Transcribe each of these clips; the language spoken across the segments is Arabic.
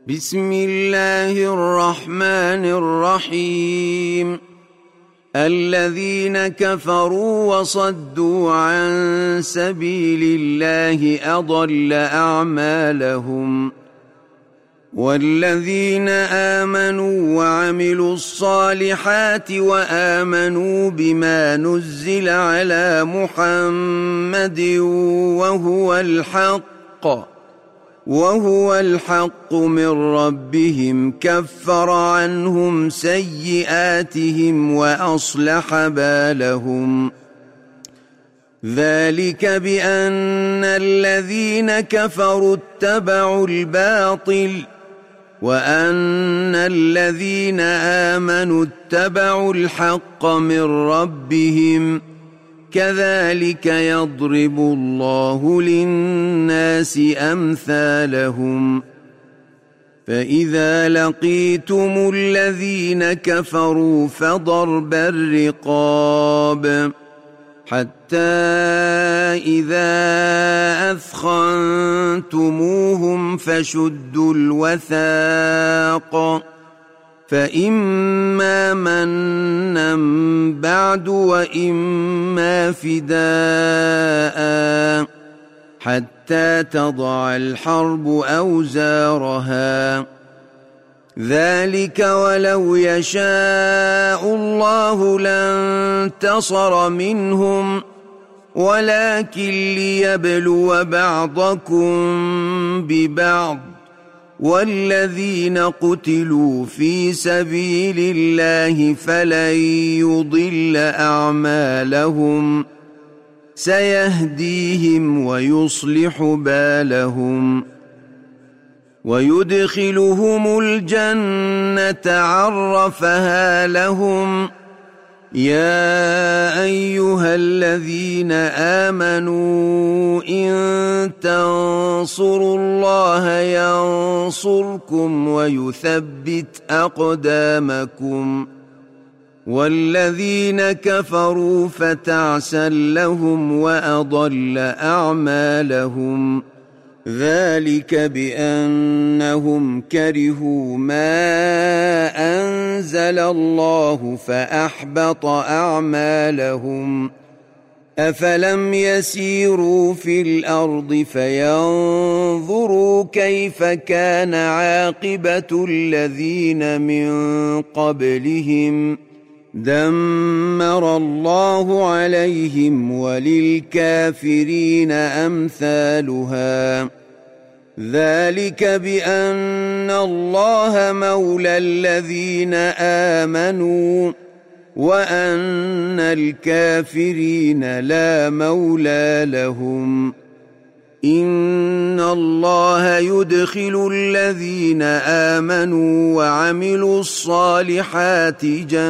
بسم الله الرحمن الرحيم. الذين كفروا وصدوا عن سبيل الله أضل أعمالهم، والذين آمنوا وعملوا الصالحات وآمنوا بما نزل على محمد وهو الحق من ربهم كفر عنهم سيئاتهم وأصلح بالهم. ذلك بأن الذين كفروا اتبعوا الباطل وأن الذين آمنوا اتبعوا الحق من ربهم، كذلك يضرب الله للناس أمثالهم. فإذا لقيتم الذين كفروا فضرب الرقاب حتى إذا أثخنتموهم فشدوا الوثاق، فإما منا بعد وإما فداء حتى تضع الحرب أوزارها. ذلك ولو يشاء الله لانتصر منهم، ولكن ليبلو بعضكم ببعض، والذين قتلوا في سبيل الله فلن يضل أعمالهم، سيهديهم ويصلح بالهم، ويدخلهم الجنة عرفها لهم. يا أيها الذين آمنوا إن تنصروا الله ينصركم ويثبت أقدامكم، والذين كفروا فتعسا لهم وأضل أعمالهم. ذلك بأنهم كرهوا ما أنزل الله فأحبط أعمالهم. أفلم يسيروا في الأرض فينظروا كيف كان عاقبة الذين من قبلهم، دمر الله عليهم وللكافرين أمثالها. ذلك بأن الله مولى الذين آمنوا وأن الكافرين لا مولى لهم. إن الله يدخل الذين آمنوا وعملوا الصالحات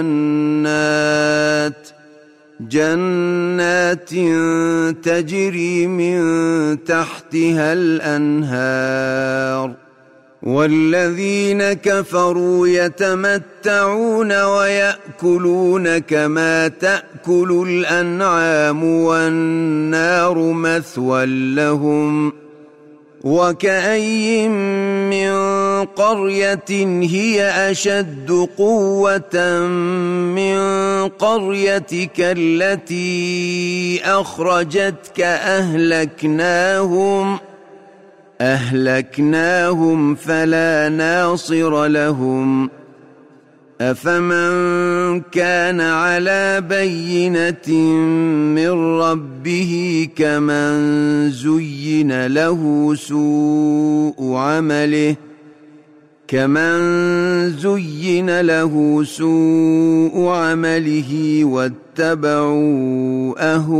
جنات تجري من تحتها الأنهار، والذين كفروا يتمتعون ويأكلون كما تأكل الأنعام والنار مثوى لهم. وكأين من قرية هي أشد قوة من قريتك التي أخرجتك أهلكناهم فلا ناصر لهم. أفمن كان على بينة من ربه كمن زين له سوء عمله واتبعوا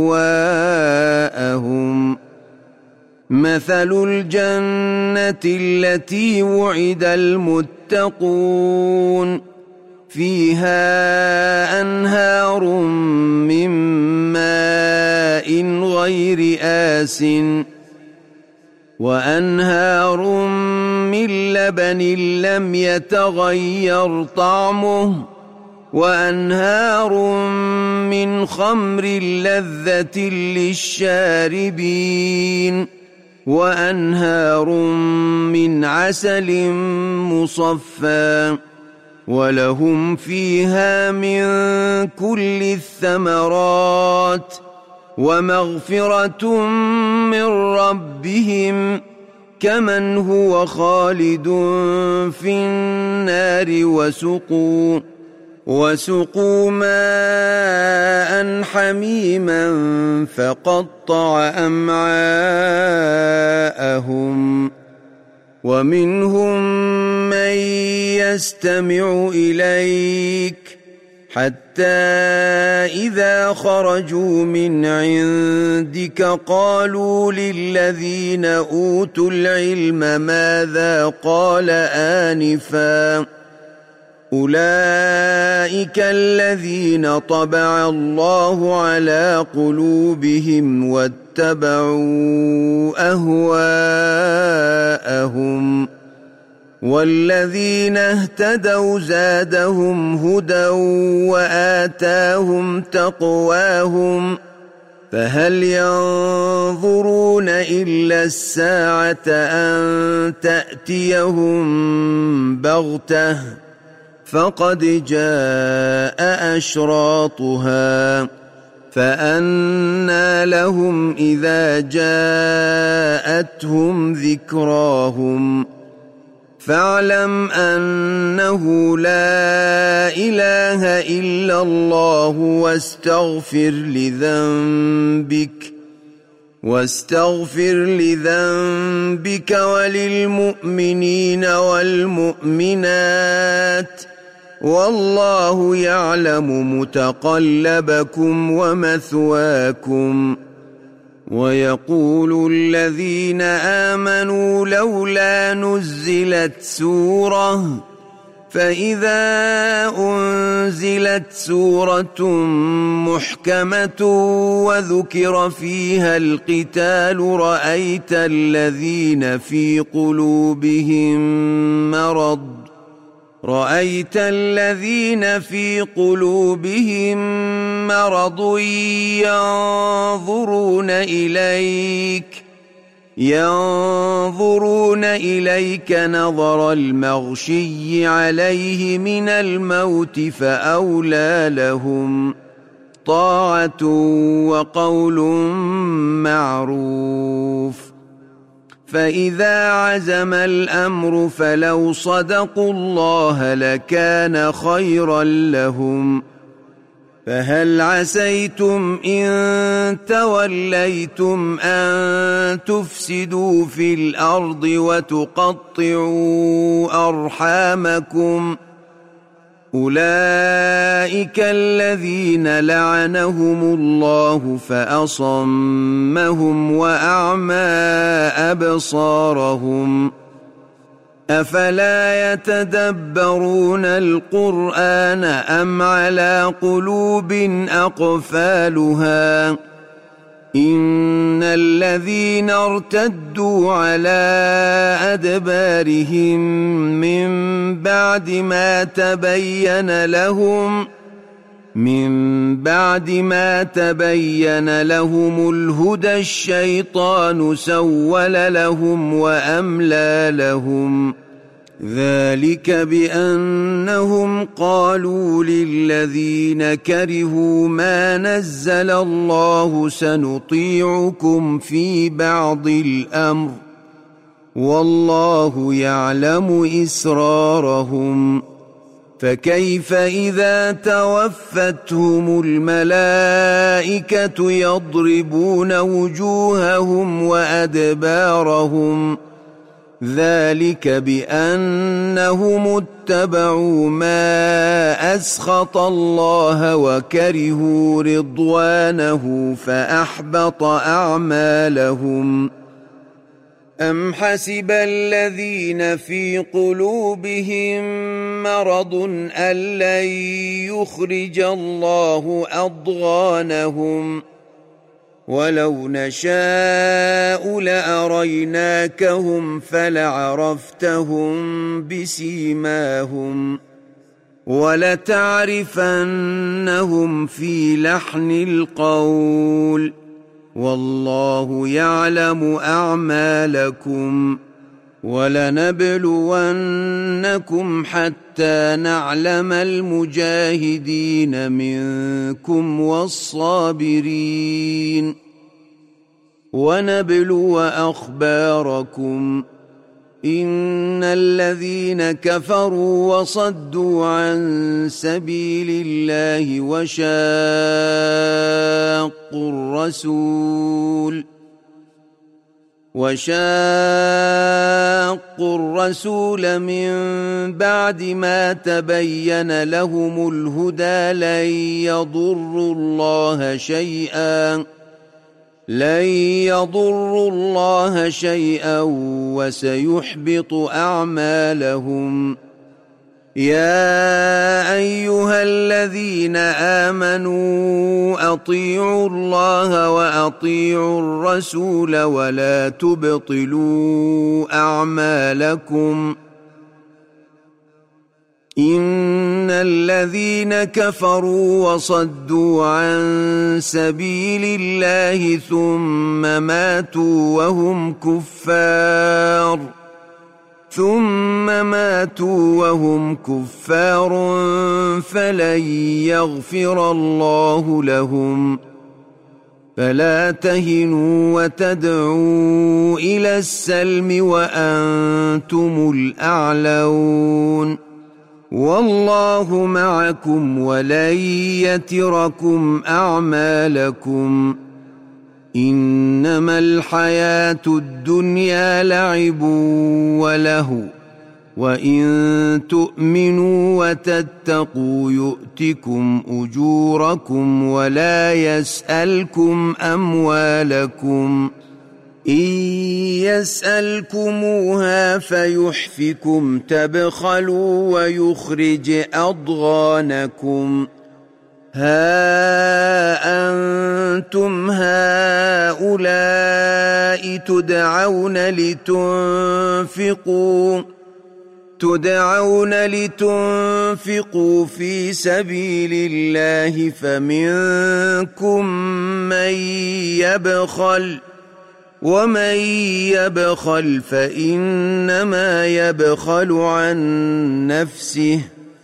أهواءهم. مثل الجنة التي وعد المتقون فيها أنهار من ماء غير آسٍ وأنهار من لبن لم يتغير طعمه وأنهار من خمر لذة للشاربين وأنهار من عسل مصفى ولهم فيها من كل الثمرات ومغفرة من ربهم كمن هو خالد في النار وسقوا ماء حميما فقطع أمعاءهم ومنهم من يستمع إليك حتى إذا خرجوا من عندك قالوا للذين أوتوا العلم ماذا قال آنفا أولئك الذين طبع الله على قلوبهم واتبعوا أهواءهم والذين اهتدوا زادهم هدى وآتاهم تقواهم فهل ينظرون إلا الساعة أن تأتيهم بغتة فقد جاء أشراطها فأنى لهم إذا جاءتهم ذكراهم فاعلم أنه لا إله إلا الله واستغفر لذنبك وللمؤمنين والمؤمنات والله يعلم متقلبكم ومثواكم ويقول الذين آمنوا لولا نزلت سورة فإذا أنزلت سورة محكمة وذكر فيها القتال رأيت الذين في قلوبهم مرض ينظرون إليك نظر المغشي عليه من الموت فأولى لهم طاعة وقول معروف فإذا عزم الأمر فلو صدقوا الله لكان خيرا لهم فهل عسيتم إن توليتم أن تفسدوا في الأرض وتقطعوا أرحامكم أولئك الذين لعنهم الله فأصمهم وأعمى أبصارهم أفلا يتدبرون القرآن أم على قلوب أقفالها إن الذين ارتدوا على أدبارهم من بعد ما تبين لهم الهدى الشيطان سول لهم وأملى لهم ذلك بأنهم قالوا للذين كرهوا ما نزل الله سنطيعكم في بعض الأمر والله يعلم إسرارهم فكيف إذا توفتهم الملائكة يضربون وجوههم وأدبارهم ذلك بأنهم اتبعوا ما أسخط الله وكرهوا رضوانه فأحبط أعمالهم أم حسب الذين في قلوبهم مرض أن لن يخرج الله أضغانهم ولو نشاء لأريناكهم فلعرفتهم بسيماهم ولتعرفنهم في لحن القول والله يعلم أعمالكم ولنبلونكم حتى نعلم المجاهدين منكم والصابرين ونبلو أخباركم إن الذين كفروا وصدوا عن سبيل الله وشاقوا الرسول من بعد ما تبين لهم الهدى لن يضروا الله شيئا وسيحبط أعمالهم يا أيها الذين آمنوا أطيعوا الله وأطيعوا الرسول ولا تبطلوا أعمالكم إن الذين كفروا وصدوا عن سبيل الله ثم ماتوا وهم كفار فلن يغفر الله لهم فلا تهنوا وتدعوا إلى السلم وأنتم الأعلون والله معكم ولن يتركم أعمالكم إنما الحياة الدنيا لعب ولهو وإن تؤمنوا وتتقوا يؤتكم أجوركم ولا يسألكم أموالكم إن يسألكموها فيحفكم تبخلوا ويخرج أضغانكم ها أنتم هؤلاء تدعون لتنفقوا في سبيل الله فمنكم من يبخل ومن يبخل فإنما يبخل عن نفسه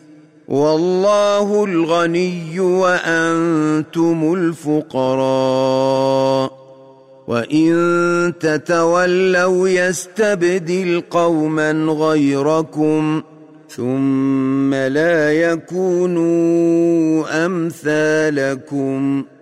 والله الغني وأنتم الفقراء وإن تتولوا يستبدل قوما غيركم ثم لا يكونوا أمثالكم